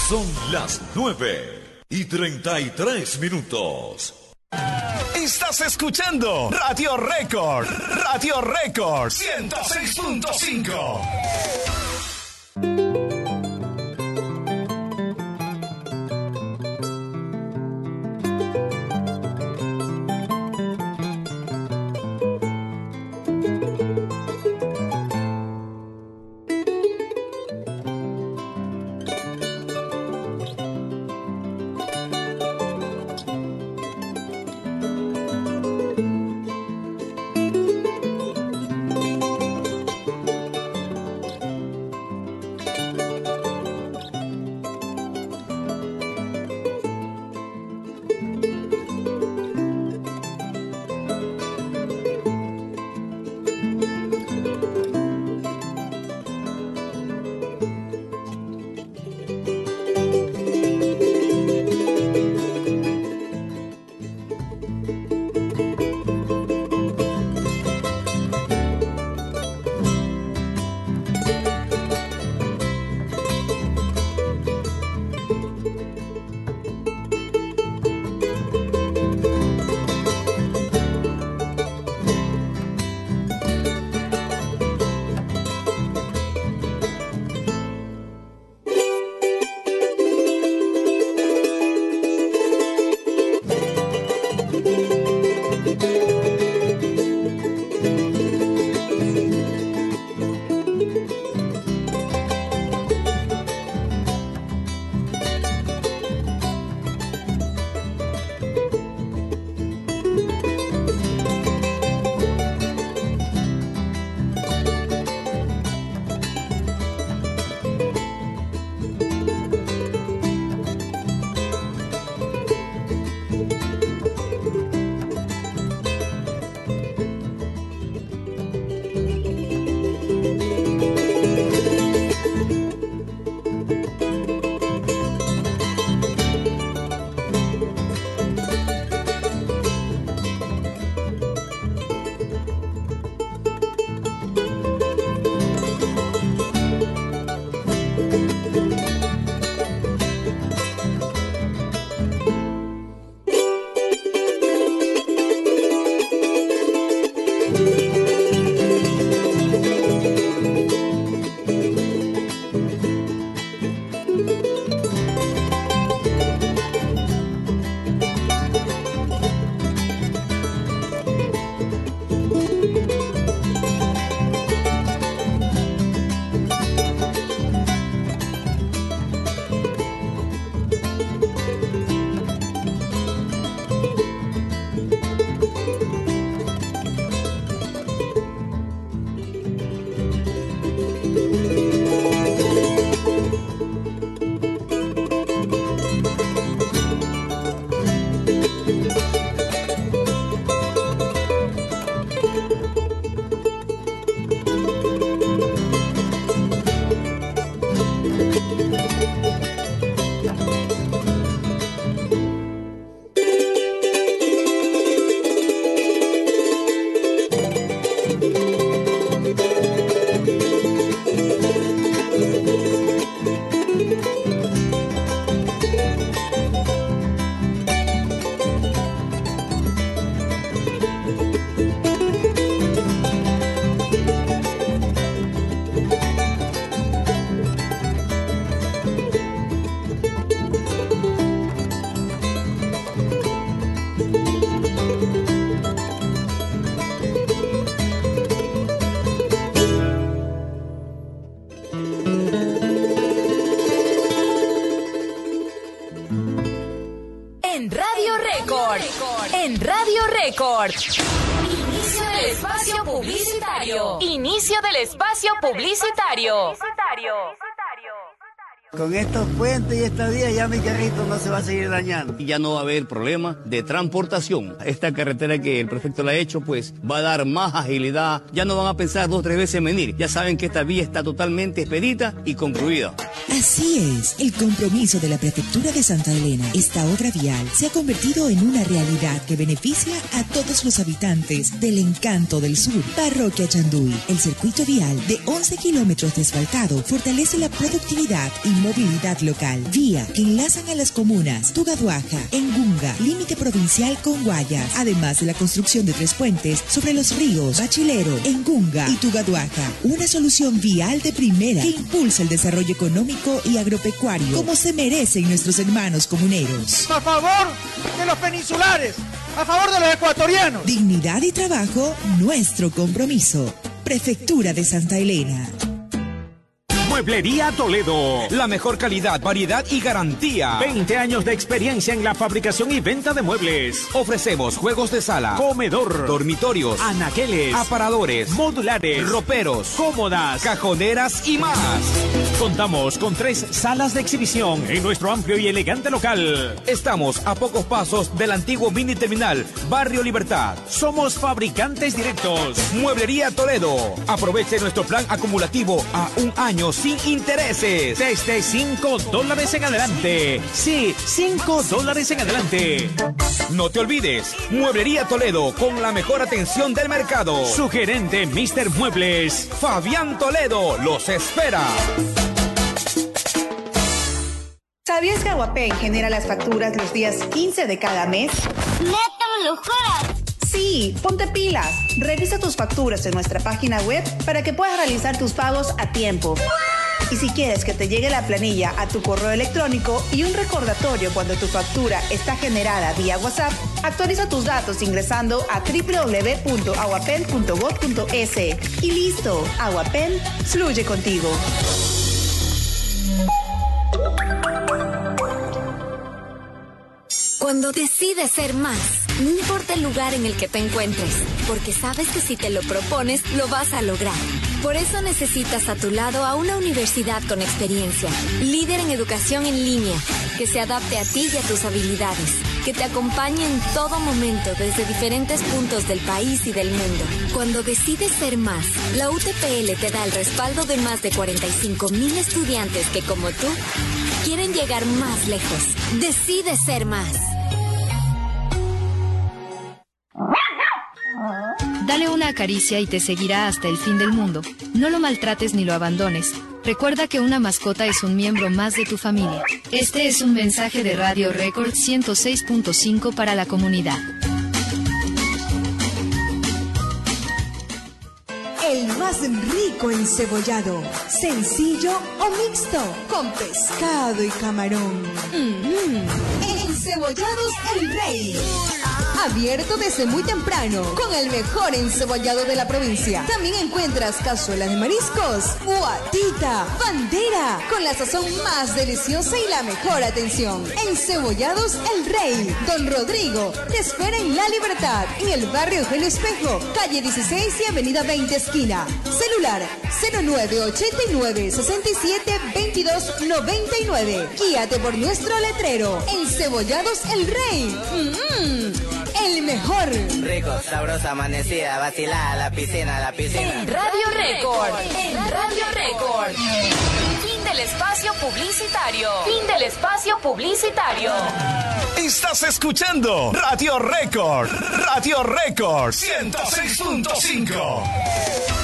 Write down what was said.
Son las 9:33. Estás escuchando Radio Record. Radio Record 106.5. En Radio Record. Inicio del espacio publicitario. Inicio del espacio publicitario. Con estos puentes y esta vía ya mi carrito no se va a seguir dañando. Y ya no va a haber problema de transportación. Esta carretera que el prefecto la ha hecho, pues va a dar más agilidad. Ya no van a pensar 2 o 3 veces en venir. Ya saben que esta vía está totalmente expedita y concluida. Así es, el compromiso de la Prefectura de Santa Elena. Esta obra vial se ha convertido en una realidad que beneficia a todos los habitantes del Encanto del Sur. Parroquia Chanduy. El circuito vial de 11 kilómetros de asfaltado fortalece la productividad y movilidad local. Vía que enlazan a las comunas Tugaduaja, Engunga, límite provincial con Guayas, además de la construcción de 3 puentes sobre los ríos Bachilero, Engunga y Tugaduaja. Una solución vial de primera que impulsa el desarrollo económico y agropecuario como se merecen nuestros hermanos comuneros. A favor de los peninsulares, a favor de los ecuatorianos. Dignidad y trabajo, nuestro compromiso. Prefectura de Santa Elena. Mueblería Toledo. La mejor calidad, variedad y garantía. 20 años de experiencia en la fabricación y venta de muebles. Ofrecemos juegos de sala, Comedor, dormitorios, anaqueles, aparadores, modulares, roperos, cómodas, cajoneras y más. Contamos con 3 salas de exhibición en nuestro amplio y elegante local. Estamos a pocos pasos del antiguo mini terminal, Barrio Libertad. Somos fabricantes directos. Mueblería Toledo. Aproveche nuestro plan acumulativo a 1 año sin intereses. Desde $5 en adelante. Sí, $5 en adelante. No te olvides, Mueblería Toledo, con la mejor atención del mercado. Su gerente, Mr. Muebles, Fabián Toledo, los espera. ¿Sabías que Aguapen genera las facturas los días 15 de cada mes? ¡Neta, me lo juras! Sí, ponte pilas. Revisa tus facturas en nuestra página web para que puedas realizar tus pagos a tiempo. Y si quieres que te llegue la planilla a tu correo electrónico y un recordatorio cuando tu factura está generada vía WhatsApp, actualiza tus datos ingresando a www.aguapen.gov.es. Y listo, Aguapen fluye contigo. Cuando decides ser más, no importa el lugar en el que te encuentres, porque sabes que si te lo propones, lo vas a lograr. Por eso necesitas a tu lado a una universidad con experiencia, líder en educación en línea, que se adapte a ti y a tus habilidades, que te acompañe en todo momento desde diferentes puntos del país y del mundo. Cuando decides ser más, la UTPL te da el respaldo de más de 45,000 estudiantes que, como tú, quieren llegar más lejos. Decide ser más. Dale una caricia y te seguirá hasta el fin del mundo. No lo maltrates ni lo abandones. Recuerda que una mascota es un miembro más de tu familia. Este es un mensaje de Radio Record 106.5 para la comunidad. El más rico encebollado, sencillo o mixto, con pescado y camarón. Encebollados El Rey. Abierto desde muy temprano, con el mejor encebollado de la provincia. También encuentras cazuelas de mariscos, guatita, bandera, con la sazón más deliciosa y la mejor atención. Encebollados El Rey. Don Rodrigo te espera en La Libertad, en el barrio Eugenio Espejo, calle 16 y avenida 20 esquina. Celular 0989-672299. Guíate por nuestro letrero. Encebollados El Rey. El mejor. Rico, sabrosa, amanecida, vacilada, la piscina. En Radio Record. En Radio Record. Fin del espacio publicitario. Fin del espacio publicitario. Estás escuchando Radio Record. Radio Record 106.5.